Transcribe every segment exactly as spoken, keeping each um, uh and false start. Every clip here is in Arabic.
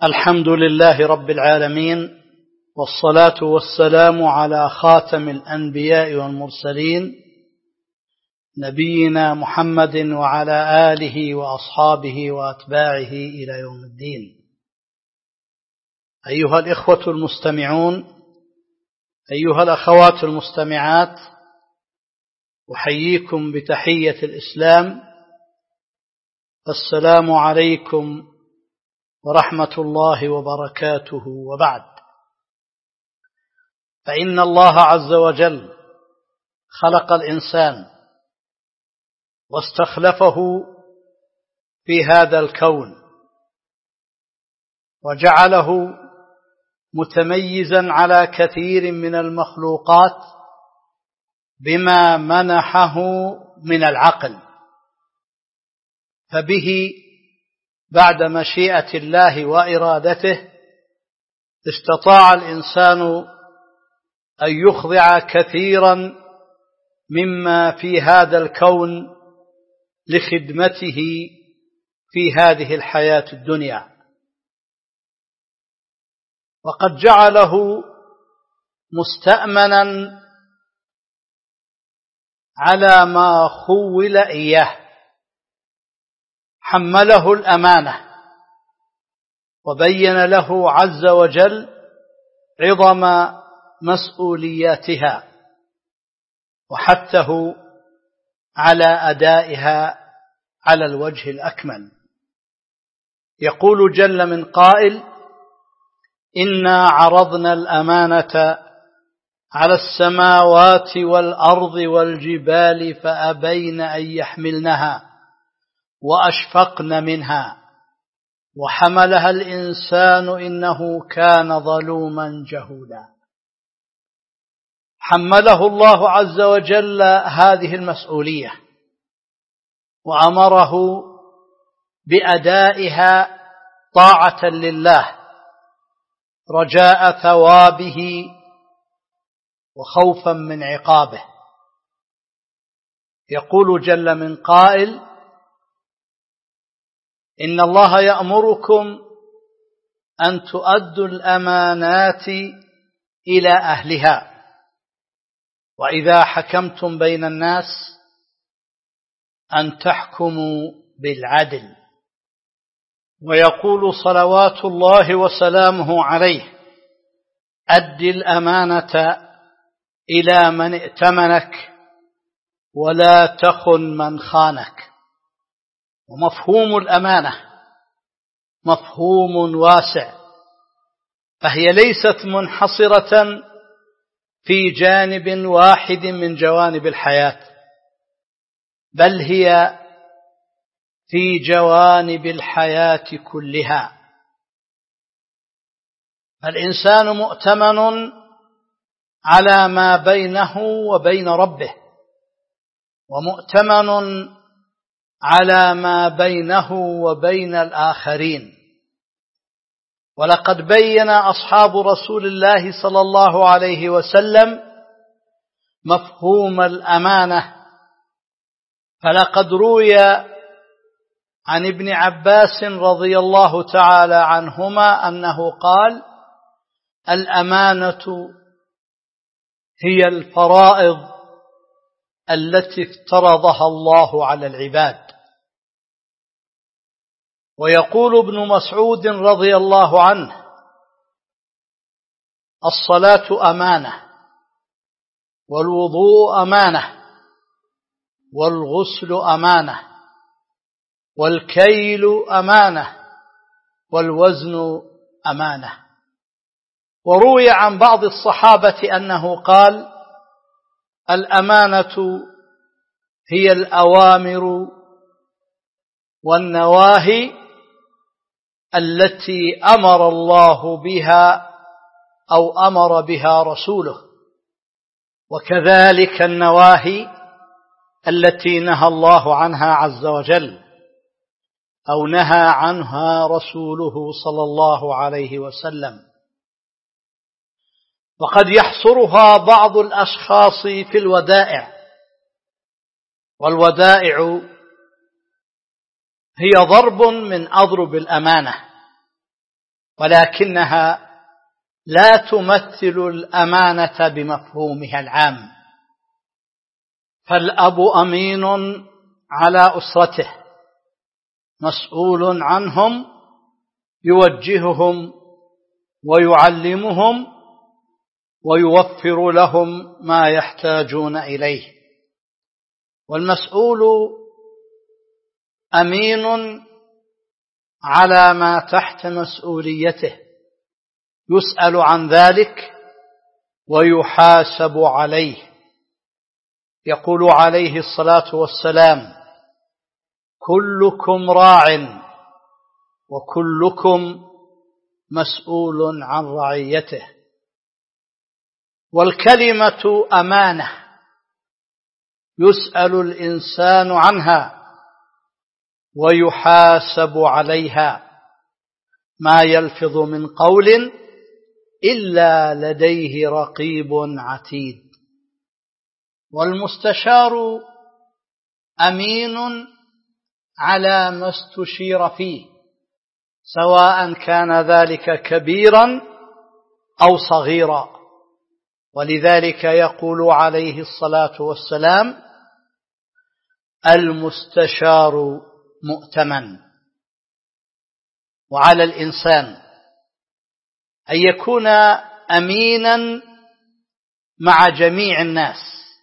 الحمد لله رب العالمين، والصلاة والسلام على خاتم الأنبياء والمرسلين نبينا محمد وعلى آله وأصحابه وأتباعه إلى يوم الدين. أيها الإخوة المستمعون، أيها الأخوات المستمعات، أحييكم بتحية الإسلام. السلام عليكم ورحمة الله وبركاته، وبعد. فإن الله عز وجل خلق الإنسان واستخلفه في هذا الكون وجعله متميزا على كثير من المخلوقات بما منحه من العقل، فبه بعد مشيئة الله وإرادته استطاع الإنسان أن يخضع كثيرا مما في هذا الكون لخدمته في هذه الحياة الدنيا، وقد جعله مستأمنا على ما خول إياه، حمله الأمانة وبين له عز وجل عظم مسؤولياتها وحثه على أدائها على الوجه الأكمل. يقول جل من قائل: إنا عرضنا الأمانة على السماوات والأرض والجبال فأبين أن يحملنها وأشفقن منها وحملها الإنسان إنه كان ظلوما جهولا. حمله الله عز وجل هذه المسؤولية وأمره بأدائها طاعة لله رجاء ثوابه وخوفا من عقابه. يقول جل من قائل: إن الله يأمركم أن تؤدوا الأمانات إلى أهلها وإذا حكمتم بين الناس أن تحكموا بالعدل. ويقول صلوات الله وسلامه عليه: أد الأمانة إلى من ائتمنك ولا تخن من خانك. ومفهوم الأمانة مفهوم واسع، فهي ليست منحصرة في جانب واحد من جوانب الحياة، بل هي في جوانب الحياة كلها. الإنسان مؤتمن على ما بينه وبين ربه، ومؤتمن على ما بينه وبين الآخرين. ولقد بين أصحاب رسول الله صلى الله عليه وسلم مفهوم الأمانة، فلقد روي عن ابن عباس رضي الله تعالى عنهما أنه قال: الأمانة هي الفرائض التي افترضها الله على العباد. ويقول ابن مسعود رضي الله عنه: الصلاة أمانة، والوضوء أمانة، والغسل أمانة، والكيل أمانة، والوزن أمانة. وروي عن بعض الصحابة أنه قال: الأمانة هي الأوامر والنواهي التي أمر الله بها أو أمر بها رسوله، وكذلك النواهي التي نهى الله عنها عز وجل أو نهى عنها رسوله صلى الله عليه وسلم. وقد يحصرها بعض الأشخاص في الودائع، والودائع هي ضرب من أضرب الأمانة، ولكنها لا تمثل الأمانة بمفهومها العام. فالأب أمين على أسرته، مسؤول عنهم، يوجههم ويعلمهم ويوفر لهم ما يحتاجون إليه. والمسؤول أمين على ما تحت مسؤوليته، يسأل عن ذلك ويحاسب عليه. يقول عليه الصلاة والسلام: كلكم راع وكلكم مسؤول عن رعيته. والكلمة أمانة يسأل الإنسان عنها ويحاسب عليها، ما يلفظ من قول إلا لديه رقيب عتيد. والمستشار أمين على ما استشير فيه، سواء كان ذلك كبيرا أو صغيرا. ولذلك يقول عليه الصلاة والسلام: المستشار مؤتمن. وعلى الإنسان أن يكون أمينا مع جميع الناس،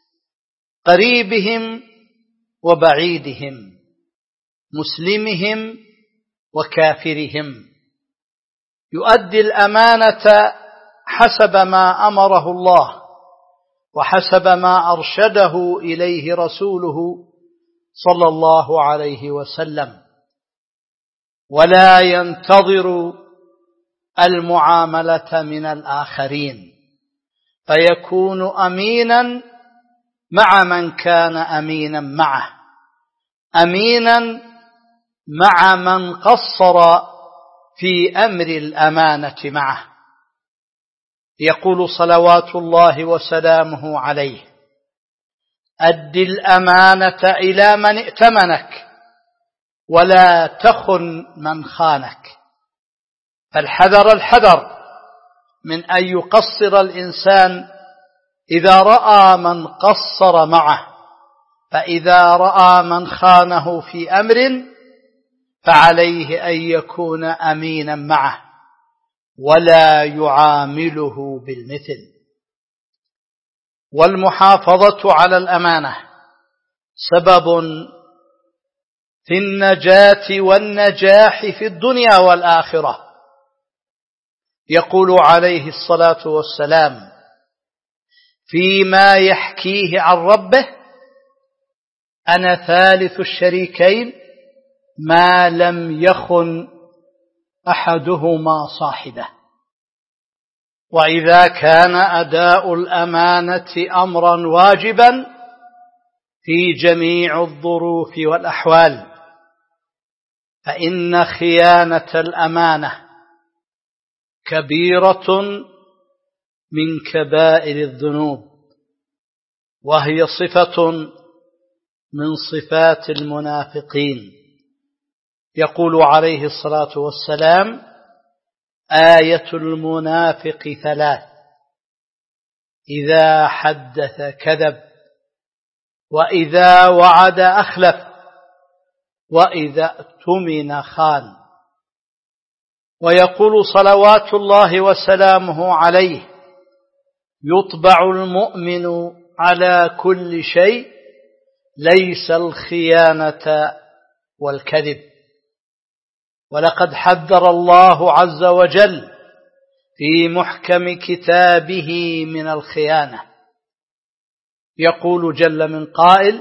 قريبهم وبعيدهم، مسلمهم وكافرهم، يؤدي الأمانة حسب ما أمره الله وحسب ما أرشده إليه رسوله صلى الله عليه وسلم، ولا ينتظر المعاملة من الآخرين، فيكون أمينا مع من كان أمينا معه، أمينا مع من قصر في أمر الأمانة معه. يقول صلوات الله وسلامه عليه: أد الأمانة إلى من ائتمنك ولا تخن من خانك. فالحذر الحذر من أن يقصر الإنسان إذا رأى من قصر معه، فإذا رأى من خانه في أمر فعليه أن يكون أمينا معه ولا يعامله بالمثل. والمحافظة على الأمانة سبب في النجاة والنجاح في الدنيا والآخرة. يقول عليه الصلاة والسلام فيما يحكيه عن ربه: أنا ثالث الشريكين ما لم يخن أحدهما صاحبه. وإذا كان أداء الأمانة أمرا واجبا في جميع الظروف والأحوال، فإن خيانة الأمانة كبيرة من كبائر الذنوب، وهي صفة من صفات المنافقين. يقول عليه الصلاة والسلام: آية المنافق ثلاث: إذا حدث كذب، وإذا وعد أخلف، وإذا اؤتمن خان. ويقول صلوات الله وسلامه عليه: يطبع المؤمن على كل شيء ليس الخيانة والكذب. ولقد حذر الله عز وجل في محكم كتابه من الخيانة. يقول جل من قائل: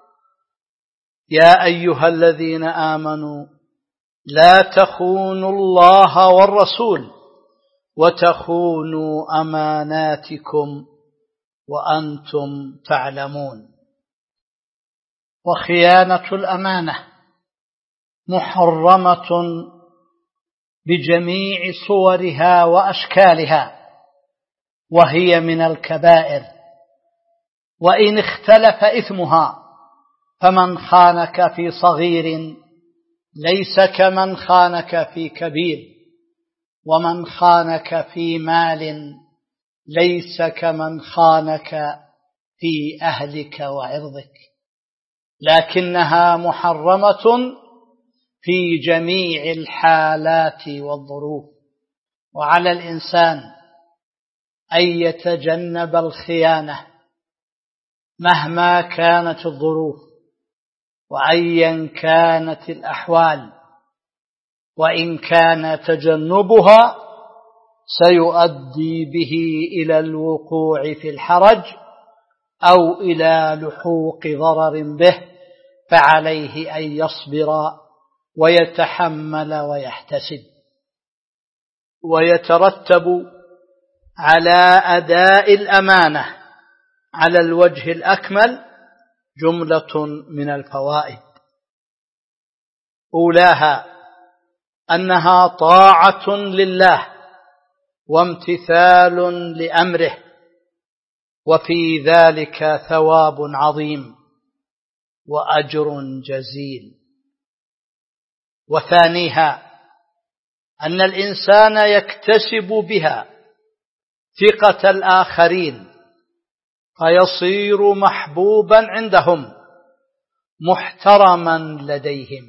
يا أيها الذين آمنوا لا تخونوا الله والرسول وتخونوا أماناتكم وأنتم تعلمون. وخيانة الأمانة محرمة بجميع صورها وأشكالها، وهي من الكبائر، وإن اختلف إثمها، فمن خانك في صغير ليس كمن خانك في كبير، ومن خانك في مال ليس كمن خانك في أهلك وعرضك، لكنها محرمة في جميع الحالات والظروف. وعلى الإنسان أن يتجنب الخيانة مهما كانت الظروف وأيا كانت الأحوال، وإن كان تجنبها سيؤدي به إلى الوقوع في الحرج أو إلى لحوق ضرر به، فعليه أن يصبر ويتحمل ويحتسب. ويترتب على أداء الأمانة على الوجه الأكمل جملة من الفوائد، أولاها أنها طاعة لله وامتثال لأمره، وفي ذلك ثواب عظيم وأجر جزيل. وثانيها أن الإنسان يكتسب بها ثقة الآخرين فيصير محبوبا عندهم محترما لديهم.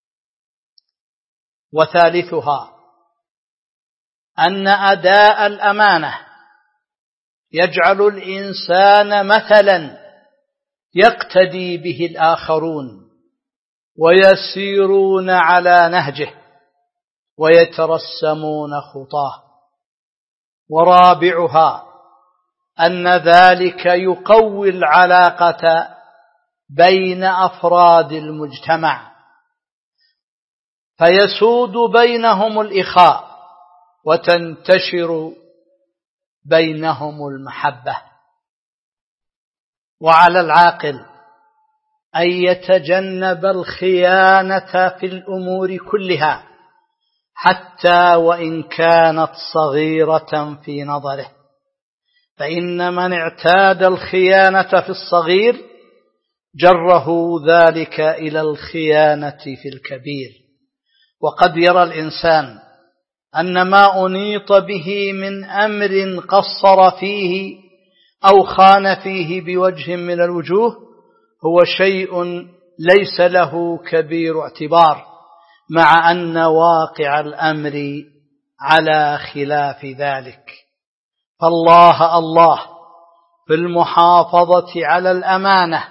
وثالثها أن أداء الأمانة يجعل الإنسان مثلا يقتدي به الآخرون ويسيرون على نهجه ويترسمون خطاه. ورابعها أن ذلك يقوي العلاقة بين أفراد المجتمع فيسود بينهم الإخاء وتنتشر بينهم المحبة. وعلى العاقل أن يتجنب الخيانة في الأمور كلها حتى وإن كانت صغيرة في نظره، فإن من اعتاد الخيانة في الصغير جره ذلك إلى الخيانة في الكبير. وقد يرى الإنسان أن ما أنيط به من أمر قصر فيه أو خان فيه بوجه من الوجوه هو شيء ليس له كبير اعتبار، مع أن واقع الأمر على خلاف ذلك. فالله الله في المحافظة على الأمانة،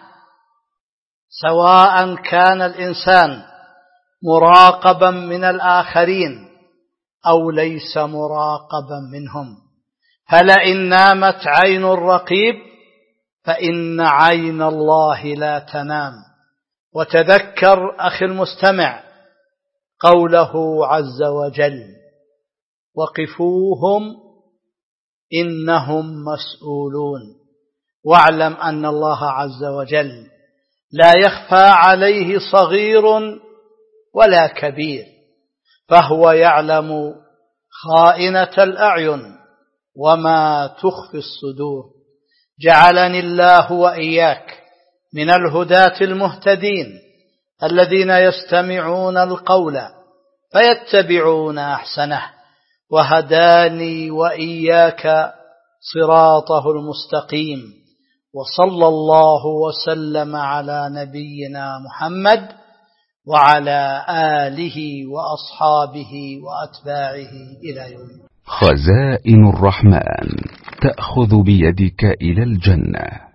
سواء كان الإنسان مراقبا من الآخرين أو ليس مراقبا منهم. فلئن نامت عين الرقيب فإن عين الله لا تنام. وتذكر أخي المستمع قوله عز وجل: وقفوهم إنهم مسؤولون. واعلم أن الله عز وجل لا يخفى عليه صغير ولا كبير، فهو يعلم خائنة الأعين وما تخفي الصدور. جعلني الله وإياك من الهداة المهتدين الذين يستمعون القول فيتبعون أحسنه، وهداني وإياك صراطه المستقيم. وصلى الله وسلم على نبينا محمد وعلى آله وأصحابه وأتباعه إلى يوم. خزائن الرحمن تأخذ بيدك إلى الجنة.